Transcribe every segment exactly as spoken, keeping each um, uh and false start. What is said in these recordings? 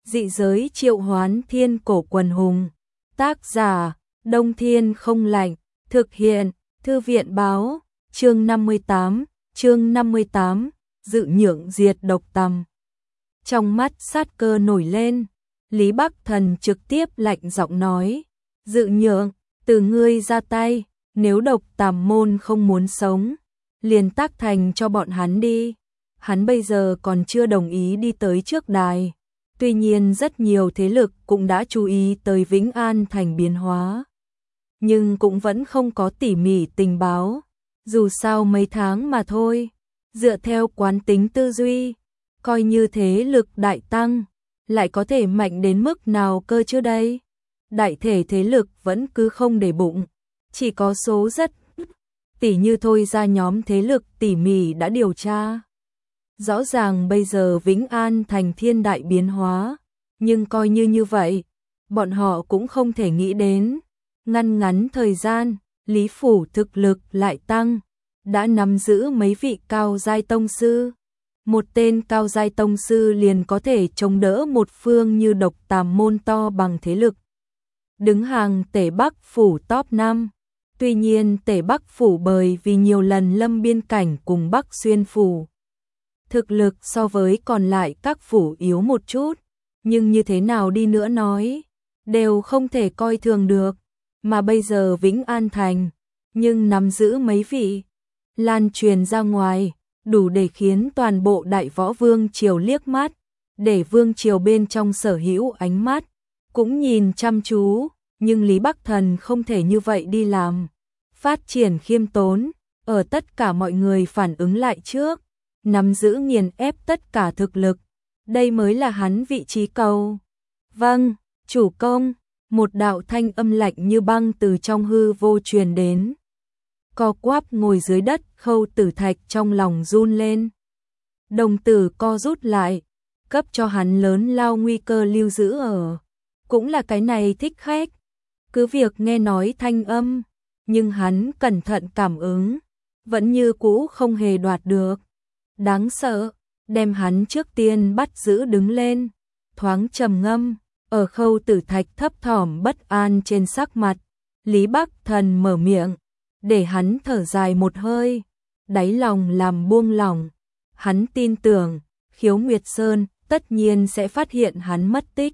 Dị giới triệu hoán thiên cổ quần hùng. Tác giả, Đông Thiên không lạnh. Thực hiện, Thư viện báo, chương năm mươi tám, chương năm mươi tám, dự nhượng diệt độc tầm. Trong mắt sát cơ nổi lên, Lý Bắc Thần trực tiếp lạnh giọng nói, dự nhượng, từ ngươi ra tay, nếu độc tàm môn không muốn sống, liền tác thành cho bọn hắn đi. Hắn bây giờ còn chưa đồng ý đi tới trước đài. Tuy nhiên rất nhiều thế lực cũng đã chú ý tới Vĩnh An Thành biến hóa. Nhưng cũng vẫn không có tỉ mỉ tình báo. Dù sao mấy tháng mà thôi. Dựa theo quán tính tư duy, coi như thế lực đại tăng, lại có thể mạnh đến mức nào cơ chứ đây? Đại thể thế lực vẫn cứ không để bụng. Chỉ có số rất tỉ như thôi ra nhóm thế lực tỉ mỉ đã điều tra. Rõ ràng bây giờ Vĩnh An Thành thiên đại biến hóa, nhưng coi như như vậy, bọn họ cũng không thể nghĩ đến. Ngăn ngắn thời gian, Lý Phủ thực lực lại tăng, đã nắm giữ mấy vị cao giai tông sư. Một tên cao giai tông sư liền có thể chống đỡ một phương như độc tàm môn to bằng thế lực. Đứng hàng Tể Bắc Phủ top năm. Tuy nhiên Tể Bắc Phủ bởi vì nhiều lần lâm biên cảnh cùng Bắc Xuyên Phủ, thực lực so với còn lại các phủ yếu một chút, nhưng như thế nào đi nữa nói, đều không thể coi thường được. Mà bây giờ Vĩnh An Thành, nhưng nắm giữ mấy vị, lan truyền ra ngoài, đủ để khiến toàn bộ đại võ vương triều liếc mắt, để vương triều bên trong sở hữu ánh mắt, cũng nhìn chăm chú, nhưng Lý Bắc Thần không thể như vậy đi làm. Phát triển khiêm tốn, ở tất cả mọi người phản ứng lại trước, nắm giữ nghiền ép tất cả thực lực, đây mới là hắn vị trí cầu. Vâng, chủ công, một đạo thanh âm lạnh như băng từ trong hư vô truyền đến. Co quắp ngồi dưới đất, Khâu Tử Thạch trong lòng run lên. Đồng tử co rút lại, cấp cho hắn lớn lao nguy cơ lưu giữ ở. Cũng là cái này thích khách. Cứ việc nghe nói thanh âm, nhưng hắn cẩn thận cảm ứng, vẫn như cũ không hề đoạt được. Đáng sợ, đem hắn trước tiên bắt giữ đứng lên, thoáng trầm ngâm, ở Khâu Tử Thạch thấp thỏm bất an trên sắc mặt, Lý Bắc Thần mở miệng, để hắn thở dài một hơi, đáy lòng làm buông lỏng. Hắn tin tưởng, Khiếu Nguyệt Sơn tất nhiên sẽ phát hiện hắn mất tích.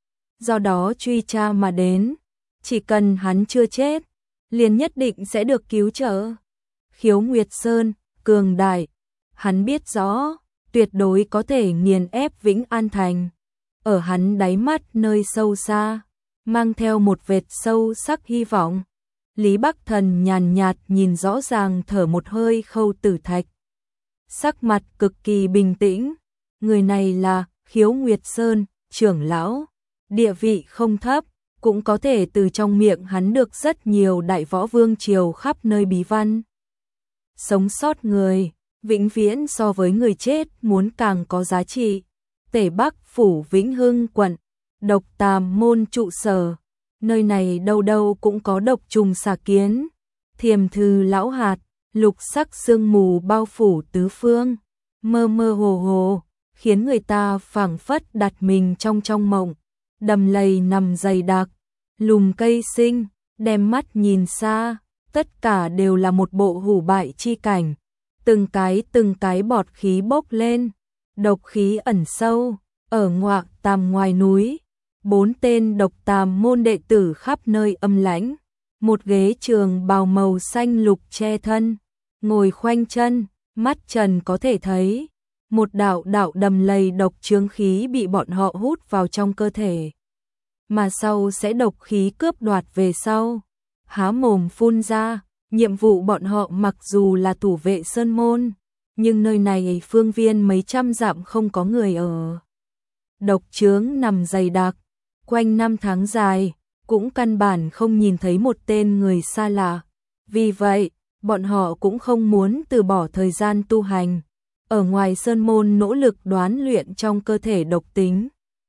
Do đó truy tra mà đến, chỉ cần hắn chưa chết, liền nhất định sẽ được cứu trợ. Khiếu Nguyệt Sơn, cường đại, hắn biết rõ, tuyệt đối có thể nghiền ép Vĩnh An Thành. Ở hắn đáy mắt nơi sâu xa, mang theo một vệt sâu sắc hy vọng. Lý Bắc Thần nhàn nhạt nhìn rõ ràng thở một hơi Khâu Tử Thạch. Sắc mặt cực kỳ bình tĩnh, người này là Khiếu Nguyệt Sơn, trưởng lão, địa vị không thấp, cũng có thể từ trong miệng hắn được rất nhiều đại võ vương triều khắp nơi bí văn. Sống sót người, vĩnh viễn so với người chết muốn càng có giá trị. Tể Bắc Phủ Vĩnh Hưng quận, độc tàm môn trụ sở, nơi này đâu đâu cũng có độc trùng xà kiến, thiềm thư lão hạt, lục sắc sương mù bao phủ tứ phương, mơ mơ hồ hồ, khiến người ta phảng phất đặt mình trong trong mộng. Đầm lầy nằm dày đặc, lùm cây sinh, đem mắt nhìn xa, tất cả đều là một bộ hủ bại chi cảnh. Từng cái từng cái bọt khí bốc lên, độc khí ẩn sâu, ở ngoạc tàm ngoài núi, bốn tên độc tàm môn đệ tử khắp nơi âm lãnh, một ghế trường bào màu xanh lục che thân, ngồi khoanh chân, mắt trần có thể thấy, một đạo đạo đầm lầy độc chướng khí bị bọn họ hút vào trong cơ thể, mà sau sẽ độc khí cướp đoạt về sau, há mồm phun ra. Nhiệm vụ bọn họ mặc dù là thủ vệ sơn môn, nhưng nơi này phương viên mấy trăm dặm không có người ở. Độc chướng nằm dày đặc, quanh năm tháng dài, cũng căn bản không nhìn thấy một tên người xa lạ. Vì vậy, bọn họ cũng không muốn từ bỏ thời gian tu hành, ở ngoài sơn môn nỗ lực đoán luyện trong cơ thể độc tính.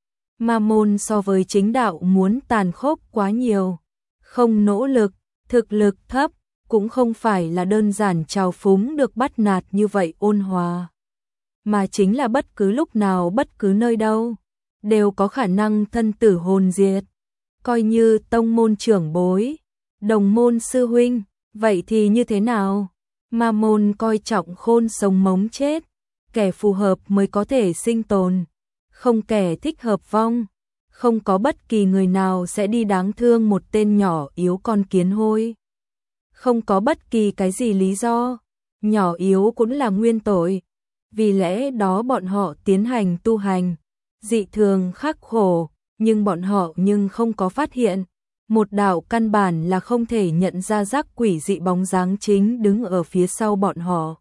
Ma môn so với chính đạo muốn tàn khốc quá nhiều, không nỗ lực, thực lực thấp, cũng không phải là đơn giản trào phúng được bắt nạt như vậy ôn hòa, mà chính là bất cứ lúc nào bất cứ nơi đâu, đều có khả năng thân tử hồn diệt. Coi như tông môn trưởng bối, đồng môn sư huynh, vậy thì như thế nào? Ma môn coi trọng khôn sống mống chết, kẻ phù hợp mới có thể sinh tồn, không kẻ thích hợp vong. Không có bất kỳ người nào sẽ đi đáng thương một tên nhỏ yếu con kiến hôi. Không có bất kỳ cái gì lý do, nhỏ yếu cũng là nguyên tội. Vì lẽ đó bọn họ tiến hành tu hành, dị thường khắc khổ, nhưng bọn họ nhưng không có phát hiện. Một đạo căn bản là không thể nhận ra rắc quỷ dị bóng dáng chính đứng ở phía sau bọn họ.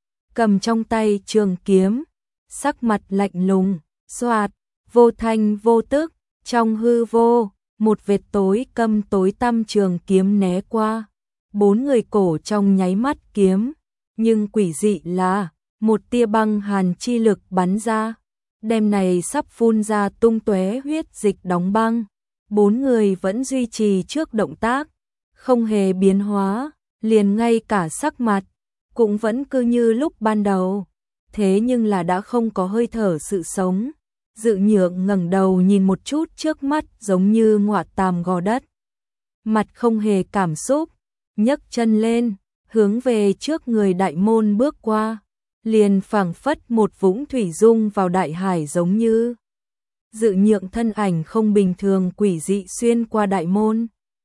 Cầm trong tay trường kiếm, sắc mặt lạnh lùng, xoạt, vô thanh vô tức, trong hư vô, một vệt tối câm tối tăm trường kiếm né qua. Bốn người cổ trong nháy mắt kiếm, nhưng quỷ dị là một tia băng hàn chi lực bắn ra. Đêm này sắp phun ra tung tóe huyết dịch đóng băng. Bốn người vẫn duy trì trước động tác, không hề biến hóa, liền ngay cả sắc mặt cũng vẫn cứ như lúc ban đầu. Thế nhưng là đã không có hơi thở sự sống. Dự Nhượng ngẩng đầu nhìn một chút trước mắt giống như ngọa tàm gò đất. Mặt không hề cảm xúc, nhấc chân lên, hướng về trước người đại môn bước qua, liền phảng phất một vũng thủy dung vào đại hải giống như. Dự Nhượng thân ảnh không bình thường quỷ dị xuyên qua đại môn,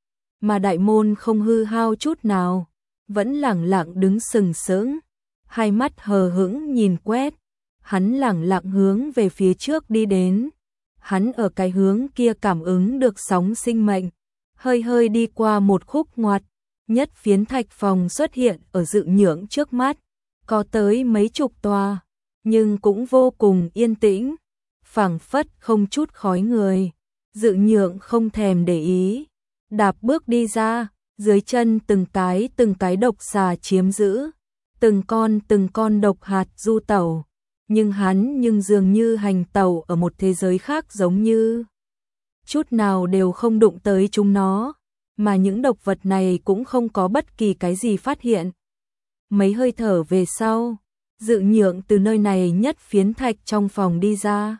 mà đại môn không hư hao chút nào, vẫn lẳng lặng đứng sừng sững, hai mắt hờ hững nhìn quét. Hắn lẳng lặng hướng về phía trước đi đến. Hắn ở cái hướng kia cảm ứng được sóng sinh mệnh, hơi hơi đi qua một khúc ngoặt, nhất phiến thạch phòng xuất hiện ở Dự Nhượng trước mắt, có tới mấy chục tòa, nhưng cũng vô cùng yên tĩnh, phảng phất không chút khói người. Dự Nhượng không thèm để ý, đạp bước đi ra, dưới chân từng cái từng cái độc xà chiếm giữ, từng con từng con độc hạt du tẩu. Nhưng hắn nhưng dường như hành tẩu ở một thế giới khác giống như. Chút nào đều không đụng tới chúng nó, mà những độc vật này cũng không có bất kỳ cái gì phát hiện. Mấy hơi thở về sau, Dự Nhượng từ nơi này nhất phiến thạch trong phòng đi ra.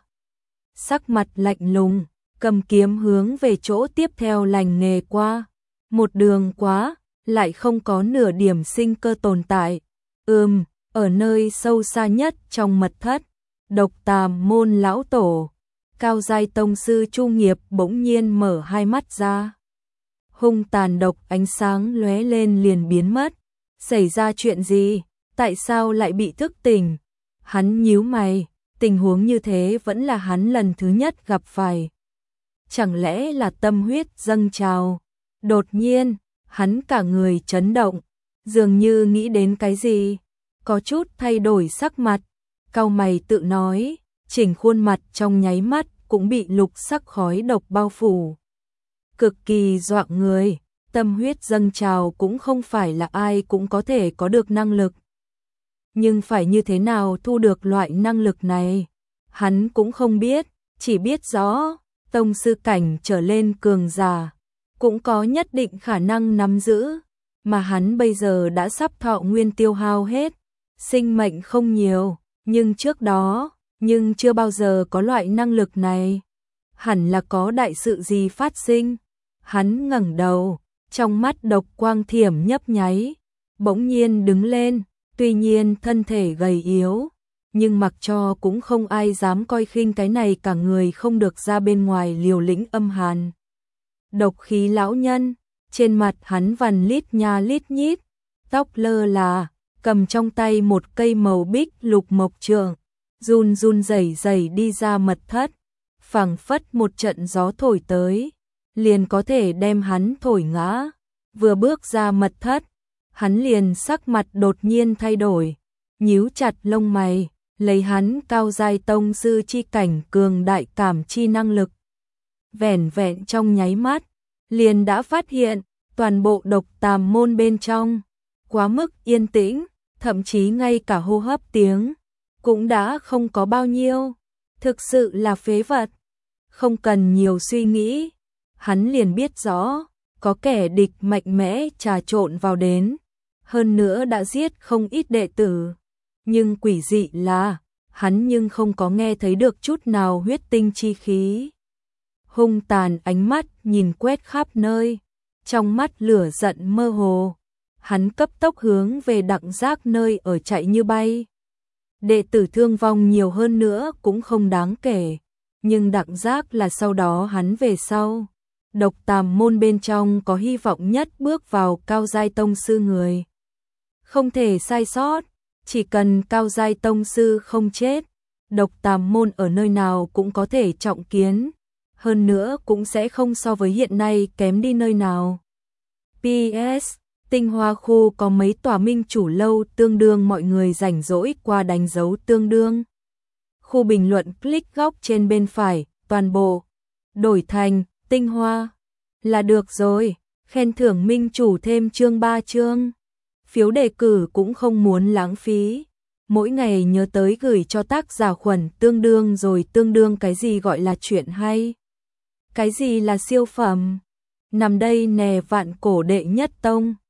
Sắc mặt lạnh lùng, cầm kiếm hướng về chỗ tiếp theo lành nghề qua. Một đường quá, lại không có nửa điểm sinh cơ tồn tại. Ừm. Ở nơi sâu xa nhất trong mật thất, Độc Tàm môn lão tổ, cao giai tông sư Chu Nghiệp bỗng nhiên mở hai mắt ra. Hung tàn độc ánh sáng lóe lên liền biến mất. Xảy ra chuyện gì? Tại sao lại bị thức tỉnh? Hắn nhíu mày, tình huống như thế vẫn là hắn lần thứ nhất gặp phải. Chẳng lẽ là tâm huyết dâng trào? Đột nhiên, hắn cả người chấn động, dường như nghĩ đến cái gì. Có chút thay đổi sắc mặt, cau mày tự nói, chỉnh khuôn mặt trong nháy mắt cũng bị lục sắc khói độc bao phủ. Cực kỳ dọa người, tâm huyết dâng trào cũng không phải là ai cũng có thể có được năng lực. Nhưng phải như thế nào thu được loại năng lực này, hắn cũng không biết, chỉ biết rõ, tông sư cảnh trở lên cường giả, cũng có nhất định khả năng nắm giữ, mà hắn bây giờ đã sắp thọ nguyên tiêu hao hết. Sinh mệnh không nhiều, nhưng trước đó, nhưng chưa bao giờ có loại năng lực này. Hẳn là có đại sự gì phát sinh. Hắn ngẩng đầu, trong mắt độc quang thiểm nhấp nháy, bỗng nhiên đứng lên, tuy nhiên thân thể gầy yếu, nhưng mặc cho cũng không ai dám coi khinh cái này cả người không được ra bên ngoài liều lĩnh âm hàn. Độc khí lão nhân, trên mặt hắn vằn lít nha lít nhít, tóc lơ là, cầm trong tay một cây màu bích lục mộc trường, run run rẩy rẩy đi ra mật thất, phảng phất một trận gió thổi tới, liền có thể đem hắn thổi ngã. Vừa bước ra mật thất, hắn liền sắc mặt đột nhiên thay đổi, nhíu chặt lông mày, lấy hắn cao giai tông sư chi cảnh cường đại cảm chi năng lực. Vẻn vẹn trong nháy mắt, liền đã phát hiện, toàn bộ Độc Tàm môn bên trong, quá mức yên tĩnh, thậm chí ngay cả hô hấp tiếng, cũng đã không có bao nhiêu, thực sự là phế vật. Không cần nhiều suy nghĩ, hắn liền biết rõ, có kẻ địch mạnh mẽ trà trộn vào đến, hơn nữa đã giết không ít đệ tử. Nhưng quỷ dị là, hắn nhưng không có nghe thấy được chút nào huyết tinh chi khí. Hung tàn ánh mắt nhìn quét khắp nơi, trong mắt lửa giận mơ hồ, hắn cấp tốc hướng về Đặng Giác nơi ở chạy như bay. Đệ tử thương vong nhiều hơn nữa cũng không đáng kể, nhưng Đặng Giác là sau đó hắn về sau. Độc Tàm môn bên trong có hy vọng nhất bước vào cao giai tông sư người. Không thể sai sót, chỉ cần cao giai tông sư không chết, Độc Tàm môn ở nơi nào cũng có thể trọng kiến, hơn nữa cũng sẽ không so với hiện nay kém đi nơi nào. pê ét Tinh Hoa khu có mấy tòa minh chủ lâu tương đương, mọi người rảnh rỗi qua đánh dấu tương đương. Khu bình luận click góc trên bên phải, toàn bộ đổi thành Tinh Hoa là được rồi, khen thưởng minh chủ thêm chương ba chương. Phiếu đề cử cũng không muốn lãng phí, mỗi ngày nhớ tới gửi cho tác giả Khuẩn tương đương rồi. Tương đương cái gì gọi là chuyện hay, cái gì là siêu phẩm, nằm đây nè vạn cổ đệ nhất tông.